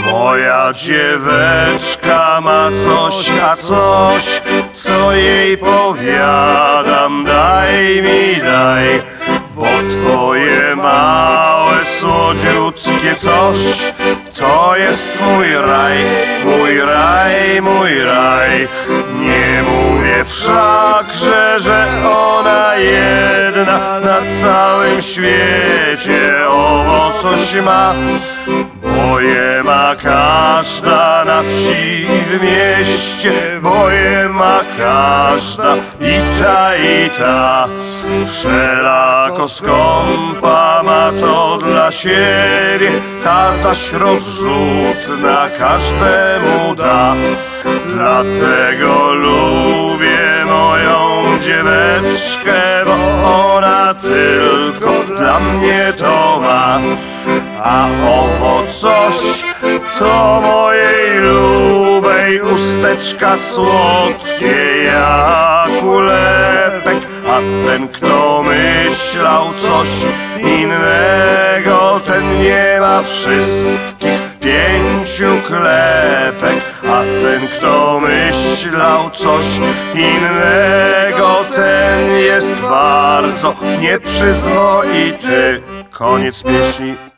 Moja dzieweczka ma coś, a coś, co jej powiadam. Daj mi, daj, bo twoje małe, słodziutkie coś to jest mój raj, mój raj, mój raj. Nie mówię wszakże, że ona jedna na całym świecie owo coś ma, bo je ma każda na wsi i w mieście, bo je ma każda i ta. Wszelako skąpa ma to dla siebie, ta zaś rozrzutna każdemu da. Dlatego lubię moją dzieweczkę, bo ona tylko dla mnie to ma. A owo coś to mojej lubej usteczka słodkie jak ulepek. A ten, kto myślał coś innego, ten nie ma wszystkich 5 klepek. A ten, kto myślał coś innego, ten jest bardzo nieprzyzwoity. Koniec pieśni.